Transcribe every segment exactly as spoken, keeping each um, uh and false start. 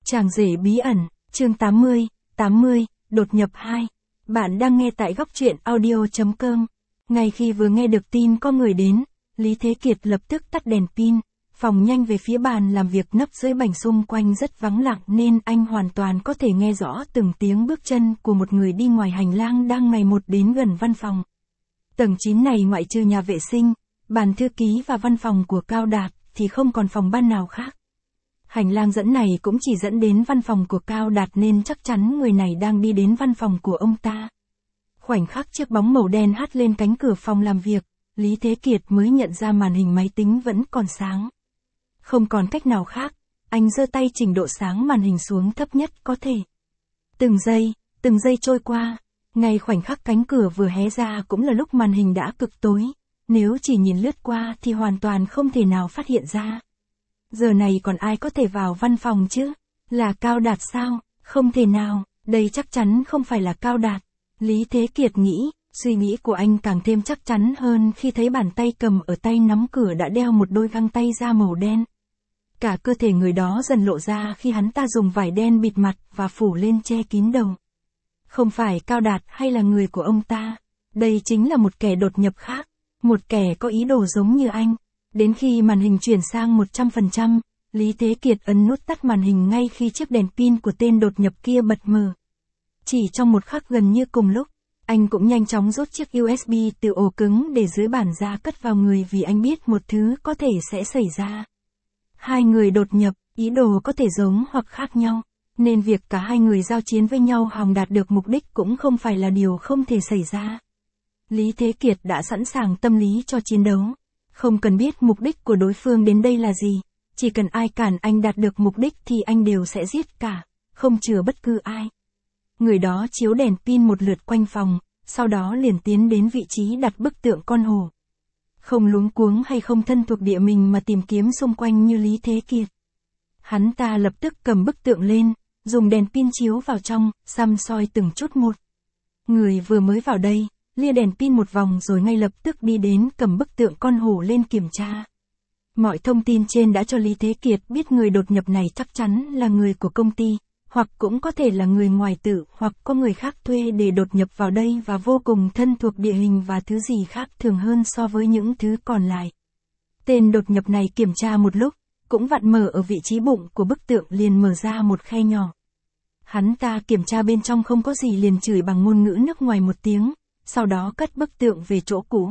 Chàng rể bí ẩn, chương tám mươi, tám mươi, đột nhập hai. Bạn đang nghe tại góc truyện audio chấm com. Ngay khi vừa nghe được tin có người đến, Lý Thế Kiệt lập tức tắt đèn pin, phòng nhanh về phía bàn làm việc nấp dưới bành xung quanh rất vắng lặng nên anh hoàn toàn có thể nghe rõ từng tiếng bước chân của một người đi ngoài hành lang đang ngày một đến gần văn phòng. Tầng chín này ngoại trừ nhà vệ sinh, bàn thư ký và văn phòng của Cao Đạt, thì không còn phòng ban nào khác. Hành lang dẫn này cũng chỉ dẫn đến văn phòng của Cao Đạt nên chắc chắn người này đang đi đến văn phòng của ông ta. Khoảnh khắc chiếc bóng màu đen hắt lên cánh cửa phòng làm việc, Lý Thế Kiệt mới nhận ra màn hình máy tính vẫn còn sáng. Không còn cách nào khác, anh giơ tay chỉnh độ sáng màn hình xuống thấp nhất có thể. Từng giây, từng giây trôi qua, ngay khoảnh khắc cánh cửa vừa hé ra cũng là lúc màn hình đã cực tối, nếu chỉ nhìn lướt qua thì hoàn toàn không thể nào phát hiện ra. Giờ này còn ai có thể vào văn phòng chứ? Là Cao Đạt sao? Không thể nào, đây chắc chắn không phải là Cao Đạt. Lý Thế Kiệt nghĩ, suy nghĩ của anh càng thêm chắc chắn hơn khi thấy bàn tay cầm ở tay nắm cửa đã đeo một đôi găng tay da màu đen. Cả cơ thể người đó dần lộ ra khi hắn ta dùng vải đen bịt mặt và phủ lên che kín đầu. Không phải Cao Đạt hay là người của ông ta, đây chính là một kẻ đột nhập khác, một kẻ có ý đồ giống như anh. Đến khi màn hình chuyển sang một trăm phần trăm, Lý Thế Kiệt ấn nút tắt màn hình ngay khi chiếc đèn pin của tên đột nhập kia bật mờ. Chỉ trong một khắc gần như cùng lúc, anh cũng nhanh chóng rút chiếc u ét bê từ ổ cứng để dưới bàn ra cất vào người vì anh biết một thứ có thể sẽ xảy ra. Hai người đột nhập, ý đồ có thể giống hoặc khác nhau, nên việc cả hai người giao chiến với nhau hòng đạt được mục đích cũng không phải là điều không thể xảy ra. Lý Thế Kiệt đã sẵn sàng tâm lý cho chiến đấu. Không cần biết mục đích của đối phương đến đây là gì, chỉ cần ai cản anh đạt được mục đích thì anh đều sẽ giết cả, không chừa bất cứ ai. Người đó chiếu đèn pin một lượt quanh phòng, sau đó liền tiến đến vị trí đặt bức tượng con hổ. Không luống cuống hay không thân thuộc địa mình mà tìm kiếm xung quanh như Lý Thế Kiệt. Hắn ta lập tức cầm bức tượng lên, dùng đèn pin chiếu vào trong, săm soi từng chút một. Người vừa mới vào đây, lia đèn pin một vòng rồi ngay lập tức đi đến cầm bức tượng con hổ lên kiểm tra. Mọi thông tin trên đã cho Lý Thế Kiệt biết người đột nhập này chắc chắn là người của công ty, hoặc cũng có thể là người ngoài tự hoặc có người khác thuê để đột nhập vào đây và vô cùng thân thuộc địa hình và thứ gì khác thường hơn so với những thứ còn lại. Tên đột nhập này kiểm tra một lúc, cũng vặn mở ở vị trí bụng của bức tượng liền mở ra một khe nhỏ. Hắn ta kiểm tra bên trong không có gì liền chửi bằng ngôn ngữ nước ngoài một tiếng, sau đó cất bức tượng về chỗ cũ.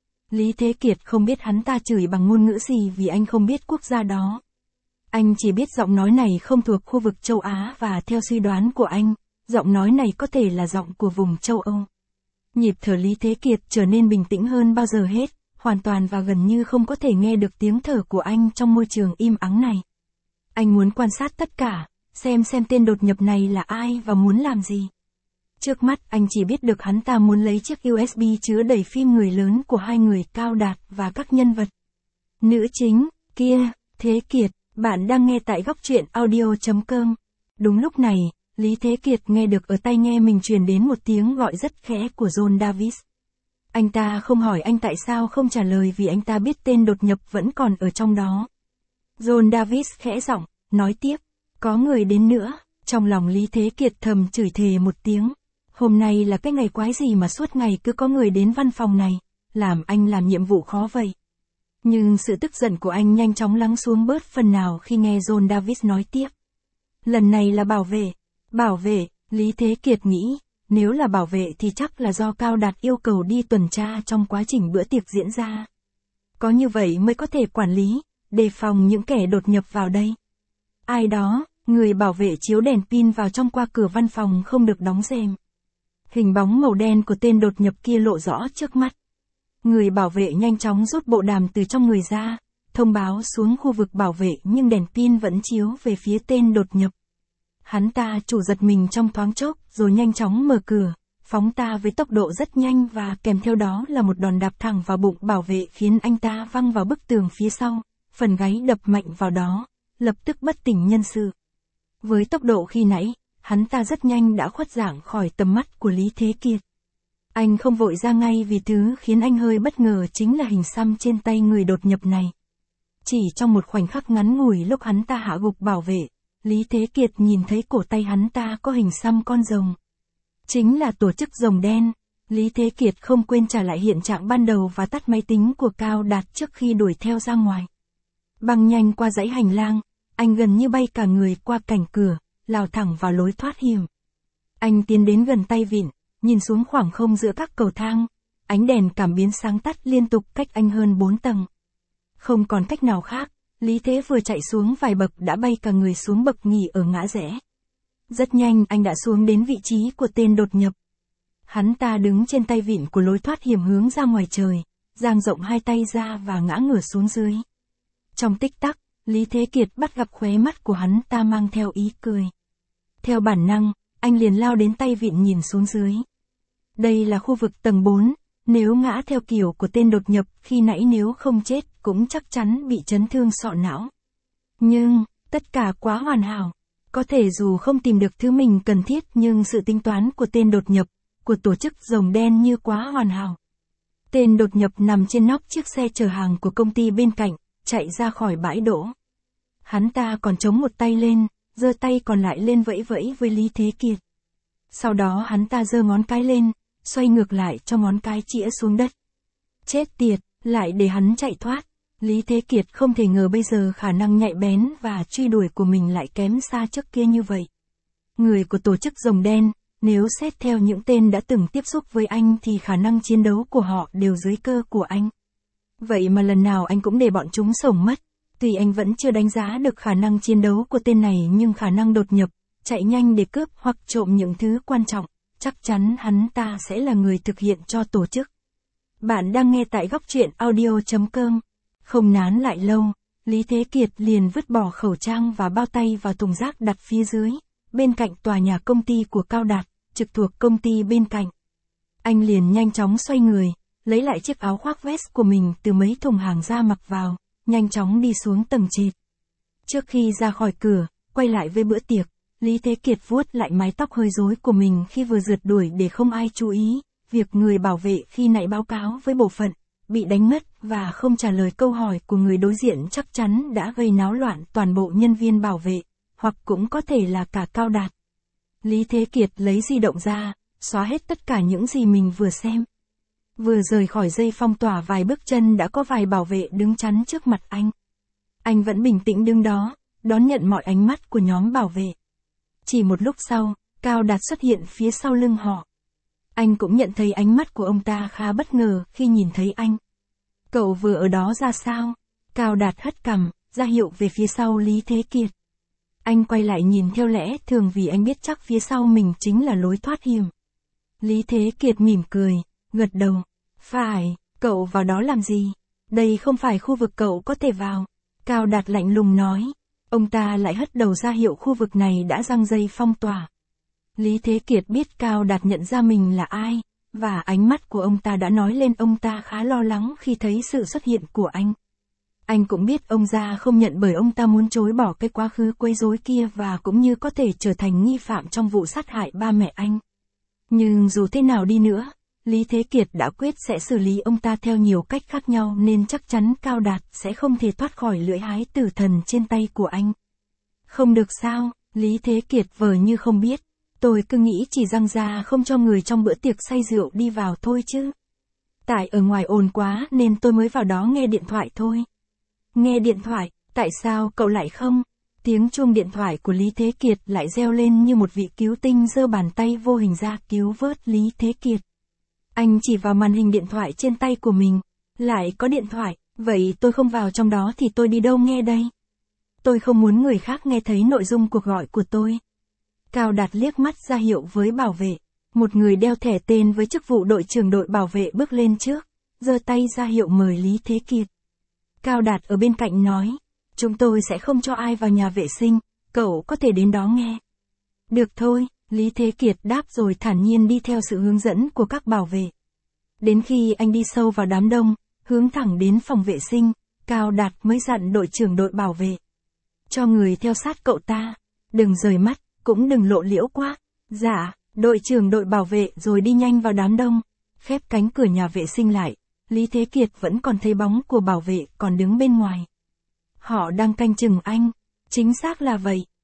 Lý Thế Kiệt không biết hắn ta chửi bằng ngôn ngữ gì vì anh không biết quốc gia đó. Anh chỉ biết giọng nói này không thuộc khu vực châu Á và theo suy đoán của anh, giọng nói này có thể là giọng của vùng châu Âu. Nhịp thở Lý Thế Kiệt trở nên bình tĩnh hơn bao giờ hết, hoàn toàn và gần như không có thể nghe được tiếng thở của anh trong môi trường im ắng này. Anh muốn quan sát tất cả, xem xem tên đột nhập này là ai và muốn làm gì. Trước mắt anh chỉ biết được hắn ta muốn lấy chiếc u ét bê chứa đầy phim người lớn của hai người Cao Đạt và các nhân vật nữ chính kia. Thế Kiệt, bạn đang nghe tại góc truyện audio chấm com. Đúng lúc này, Lý Thế Kiệt nghe được ở tai nghe mình truyền đến một tiếng gọi rất khẽ của John Davis. Anh ta không hỏi anh tại sao không trả lời vì anh ta biết tên đột nhập vẫn còn ở trong đó. John Davis khẽ giọng, nói tiếp, có người đến nữa. Trong lòng Lý Thế Kiệt thầm chửi thề một tiếng. Hôm nay là cái ngày quái gì mà suốt ngày cứ có người đến văn phòng này, làm anh làm nhiệm vụ khó vậy. Nhưng sự tức giận của anh nhanh chóng lắng xuống bớt phần nào khi nghe John Davis nói tiếp. Lần này là bảo vệ. Bảo vệ, Lý Thế Kiệt nghĩ, nếu là bảo vệ thì chắc là do Cao Đạt yêu cầu đi tuần tra trong quá trình bữa tiệc diễn ra. Có như vậy mới có thể quản lý, đề phòng những kẻ đột nhập vào đây. Ai đó, người bảo vệ chiếu đèn pin vào trong qua cửa văn phòng không được đóng rèm. Hình bóng màu đen của tên đột nhập kia lộ rõ trước mắt. Người bảo vệ nhanh chóng rút bộ đàm từ trong người ra, thông báo xuống khu vực bảo vệ nhưng đèn pin vẫn chiếu về phía tên đột nhập. Hắn ta chủ giật mình trong thoáng chốc rồi nhanh chóng mở cửa, phóng ta với tốc độ rất nhanh và kèm theo đó là một đòn đạp thẳng vào bụng bảo vệ khiến anh ta văng vào bức tường phía sau, phần gáy đập mạnh vào đó, lập tức bất tỉnh nhân sự. Với tốc độ khi nãy, hắn ta rất nhanh đã khuất dạng khỏi tầm mắt của Lý Thế Kiệt. Anh không vội ra ngay vì thứ khiến anh hơi bất ngờ chính là hình xăm trên tay người đột nhập này. Chỉ trong một khoảnh khắc ngắn ngủi lúc hắn ta hạ gục bảo vệ, Lý Thế Kiệt nhìn thấy cổ tay hắn ta có hình xăm con rồng. Chính là tổ chức rồng đen. Lý Thế Kiệt không quên trả lại hiện trạng ban đầu và tắt máy tính của Cao Đạt trước khi đuổi theo ra ngoài. Băng nhanh qua dãy hành lang, anh gần như bay cả người qua cạnh cửa, lao thẳng vào lối thoát hiểm. Anh tiến đến gần tay vịn, nhìn xuống khoảng không giữa các cầu thang, ánh đèn cảm biến sáng tắt liên tục cách anh hơn bốn tầng. Không còn cách nào khác, Lý Thế vừa chạy xuống vài bậc đã bay cả người xuống bậc nhì ở ngã rẽ. Rất nhanh anh đã xuống đến vị trí của tên đột nhập. Hắn ta đứng trên tay vịn của lối thoát hiểm hướng ra ngoài trời, dang rộng hai tay ra và ngã ngửa xuống dưới. Trong tích tắc, Lý Thế Kiệt bắt gặp khóe mắt của hắn ta mang theo ý cười. Theo bản năng, anh liền lao đến tay vịn nhìn xuống dưới. Đây là khu vực tầng bốn, nếu ngã theo kiểu của tên đột nhập khi nãy nếu không chết cũng chắc chắn bị chấn thương sọ não. Nhưng, tất cả quá hoàn hảo. Có thể dù không tìm được thứ mình cần thiết nhưng sự tính toán của tên đột nhập, của tổ chức rồng đen như quá hoàn hảo. Tên đột nhập nằm trên nóc chiếc xe chở hàng của công ty bên cạnh, chạy ra khỏi bãi đỗ. Hắn ta còn chống một tay lên, giơ tay còn lại lên vẫy vẫy với Lý Thế Kiệt. Sau đó hắn ta giơ ngón cái lên, xoay ngược lại cho ngón cái chĩa xuống đất. Chết tiệt, lại để hắn chạy thoát. Lý Thế Kiệt không thể ngờ bây giờ khả năng nhạy bén và truy đuổi của mình lại kém xa trước kia như vậy. Người của tổ chức rồng đen, nếu xét theo những tên đã từng tiếp xúc với anh thì khả năng chiến đấu của họ đều dưới cơ của anh. Vậy mà lần nào anh cũng để bọn chúng sống mất. Tuy anh vẫn chưa đánh giá được khả năng chiến đấu của tên này nhưng khả năng đột nhập, chạy nhanh để cướp hoặc trộm những thứ quan trọng, chắc chắn hắn ta sẽ là người thực hiện cho tổ chức. Bạn đang nghe tại góc truyện audio chấm com. Không nán lại lâu, Lý Thế Kiệt liền vứt bỏ khẩu trang và bao tay vào thùng rác đặt phía dưới, bên cạnh tòa nhà công ty của Cao Đạt, trực thuộc công ty bên cạnh. Anh liền nhanh chóng xoay người, lấy lại chiếc áo khoác vest của mình từ mấy thùng hàng ra mặc vào, nhanh chóng đi xuống tầng trệt. Trước khi ra khỏi cửa, quay lại với bữa tiệc, Lý Thế Kiệt vuốt lại mái tóc hơi rối của mình khi vừa rượt đuổi để không ai chú ý, việc người bảo vệ khi nãy báo cáo với bộ phận, bị đánh mất và không trả lời câu hỏi của người đối diện chắc chắn đã gây náo loạn toàn bộ nhân viên bảo vệ, hoặc cũng có thể là cả Cao Đạt. Lý Thế Kiệt lấy di động ra, xóa hết tất cả những gì mình vừa xem. Vừa rời khỏi dây phong tỏa vài bước chân đã có vài bảo vệ đứng chắn trước mặt anh. Anh vẫn bình tĩnh đứng đó, đón nhận mọi ánh mắt của nhóm bảo vệ. Chỉ một lúc sau, Cao Đạt xuất hiện phía sau lưng họ. Anh cũng nhận thấy ánh mắt của ông ta khá bất ngờ khi nhìn thấy anh. Cậu vừa ở đó ra sao? Cao Đạt hất cằm, ra hiệu về phía sau Lý Thế Kiệt. Anh quay lại nhìn theo lẽ thường vì anh biết chắc phía sau mình chính là lối thoát hiểm. Lý Thế Kiệt mỉm cười, gật đầu. Phải, cậu vào đó làm gì? Đây không phải khu vực cậu có thể vào. Cao Đạt lạnh lùng nói. Ông ta lại hất đầu ra hiệu khu vực này đã giăng dây phong tỏa. Lý Thế Kiệt biết Cao Đạt nhận ra mình là ai, và ánh mắt của ông ta đã nói lên ông ta khá lo lắng khi thấy sự xuất hiện của anh. Anh cũng biết ông già không nhận bởi ông ta muốn chối bỏ cái quá khứ quấy rối kia và cũng như có thể trở thành nghi phạm trong vụ sát hại ba mẹ anh. Nhưng dù thế nào đi nữa, Lý Thế Kiệt đã quyết sẽ xử lý ông ta theo nhiều cách khác nhau nên chắc chắn Cao Đạt sẽ không thể thoát khỏi lưỡi hái tử thần trên tay của anh. Không được sao, Lý Thế Kiệt vờ như không biết. Tôi cứ nghĩ chỉ răng ra không cho người trong bữa tiệc say rượu đi vào thôi chứ. Tại ở ngoài ồn quá nên tôi mới vào đó nghe điện thoại thôi. Nghe điện thoại, tại sao cậu lại không? Tiếng chuông điện thoại của Lý Thế Kiệt lại reo lên như một vị cứu tinh giơ bàn tay vô hình ra cứu vớt Lý Thế Kiệt. Anh chỉ vào màn hình điện thoại trên tay của mình. Lại có điện thoại, vậy tôi không vào trong đó thì tôi đi đâu nghe đây? Tôi không muốn người khác nghe thấy nội dung cuộc gọi của tôi. Cao Đạt liếc mắt ra hiệu với bảo vệ. Một người đeo thẻ tên với chức vụ đội trưởng đội bảo vệ bước lên trước, giơ tay ra hiệu mời Lý Thế Kiệt. Cao Đạt ở bên cạnh nói, chúng tôi sẽ không cho ai vào nhà vệ sinh, cậu có thể đến đó nghe. Được thôi, Lý Thế Kiệt đáp rồi thản nhiên đi theo sự hướng dẫn của các bảo vệ. Đến khi anh đi sâu vào đám đông, hướng thẳng đến phòng vệ sinh, Cao Đạt mới dặn đội trưởng đội bảo vệ. Cho người theo sát cậu ta, đừng rời mắt, cũng đừng lộ liễu quá. Dạ, đội trưởng đội bảo vệ rồi đi nhanh vào đám đông, khép cánh cửa nhà vệ sinh lại. Lý Thế Kiệt vẫn còn thấy bóng của bảo vệ còn đứng bên ngoài. Họ đang canh chừng anh. Chính xác là vậy,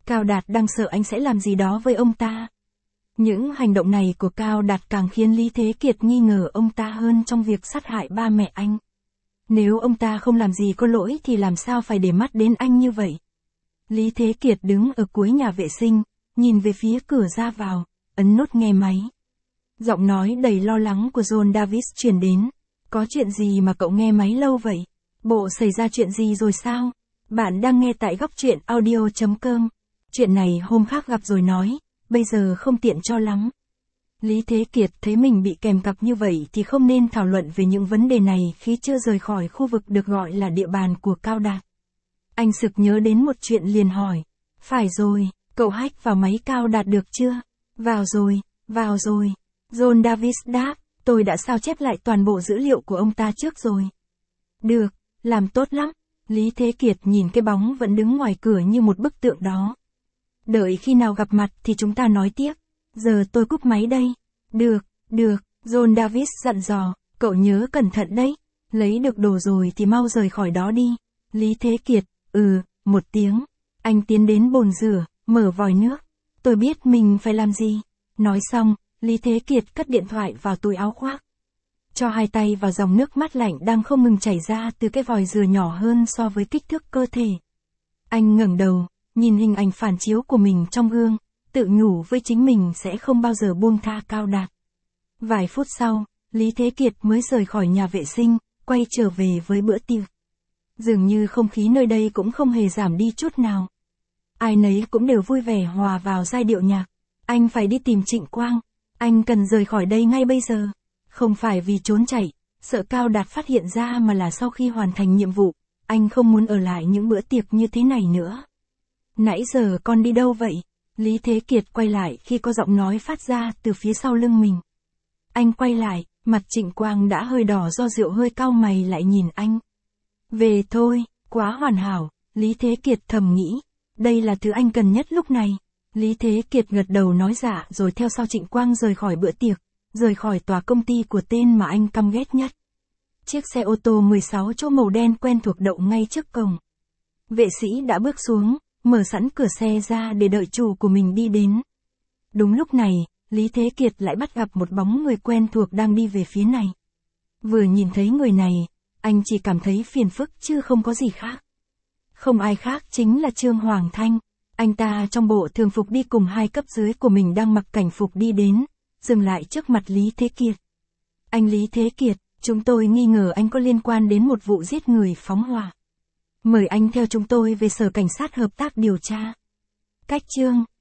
Cao Đạt đang sợ anh sẽ làm gì đó với ông ta. Những hành động này của Cao Đạt càng khiến Lý Thế Kiệt nghi ngờ ông ta hơn trong việc sát hại ba mẹ anh. Nếu ông ta không làm gì có lỗi thì làm sao phải để mắt đến anh như vậy? Lý Thế Kiệt đứng ở cuối nhà vệ sinh, nhìn về phía cửa ra vào, ấn nút nghe máy. Giọng nói đầy lo lắng của John Davis truyền đến. Có chuyện gì mà cậu nghe máy lâu vậy? Bộ xảy ra chuyện gì rồi sao? Bạn đang nghe tại góc truyện audio chấm com. Chuyện này hôm khác gặp rồi nói, bây giờ không tiện cho lắm. Lý Thế Kiệt thấy mình bị kèm cặp như vậy thì không nên thảo luận về những vấn đề này khi chưa rời khỏi khu vực được gọi là địa bàn của Cao Đạt. Anh sực nhớ đến một chuyện liền hỏi. Phải rồi, cậu hack vào máy Cao Đạt được chưa? Vào rồi, vào rồi. John Davis đáp, tôi đã sao chép lại toàn bộ dữ liệu của ông ta trước rồi. Được, làm tốt lắm. Lý Thế Kiệt nhìn cái bóng vẫn đứng ngoài cửa như một bức tượng đó. Đợi khi nào gặp mặt thì chúng ta nói tiếp. Giờ tôi cúp máy đây. Được, được, John Davis dặn dò, cậu nhớ cẩn thận đấy. Lấy được đồ rồi thì mau rời khỏi đó đi. Lý Thế Kiệt, ừ, một tiếng. Anh tiến đến bồn rửa, mở vòi nước. Tôi biết mình phải làm gì. Nói xong, Lý Thế Kiệt cất điện thoại vào túi áo khoác. Cho hai tay vào dòng nước mát lạnh đang không ngừng chảy ra từ cái vòi rửa nhỏ hơn so với kích thước cơ thể. Anh ngẩng đầu, nhìn hình ảnh phản chiếu của mình trong gương, tự nhủ với chính mình sẽ không bao giờ buông tha Cao Đạt. Vài phút sau, Lý Thế Kiệt mới rời khỏi nhà vệ sinh, quay trở về với bữa tiệc. Dường như không khí nơi đây cũng không hề giảm đi chút nào. Ai nấy cũng đều vui vẻ hòa vào giai điệu nhạc. Anh phải đi tìm Trịnh Quang. Anh cần rời khỏi đây ngay bây giờ. Không phải vì trốn chạy, sợ Cao Đạt phát hiện ra mà là sau khi hoàn thành nhiệm vụ, anh không muốn ở lại những bữa tiệc như thế này nữa. Nãy giờ con đi đâu vậy? Lý Thế Kiệt quay lại khi có giọng nói phát ra từ phía sau lưng mình. Anh quay lại, mặt Trịnh Quang đã hơi đỏ do rượu hơi cau mày lại nhìn anh. Về thôi, quá hoàn hảo, Lý Thế Kiệt thầm nghĩ. Đây là thứ anh cần nhất lúc này. Lý Thế Kiệt gật đầu nói dạ rồi theo sau Trịnh Quang rời khỏi bữa tiệc, rời khỏi tòa công ty của tên mà anh căm ghét nhất. Chiếc xe ô tô mười sáu chỗ màu đen quen thuộc đậu ngay trước cổng. Vệ sĩ đã bước xuống, mở sẵn cửa xe ra để đợi chủ của mình đi đến. Đúng lúc này, Lý Thế Kiệt lại bắt gặp một bóng người quen thuộc đang đi về phía này. Vừa nhìn thấy người này, anh chỉ cảm thấy phiền phức chứ không có gì khác. Không ai khác chính là Trương Hoàng Thanh. Anh ta trong bộ thường phục đi cùng hai cấp dưới của mình đang mặc cảnh phục đi đến, dừng lại trước mặt Lý Thế Kiệt. Anh Lý Thế Kiệt, chúng tôi nghi ngờ anh có liên quan đến một vụ giết người phóng hỏa. Mời anh theo chúng tôi về sở cảnh sát hợp tác điều tra. Cách chương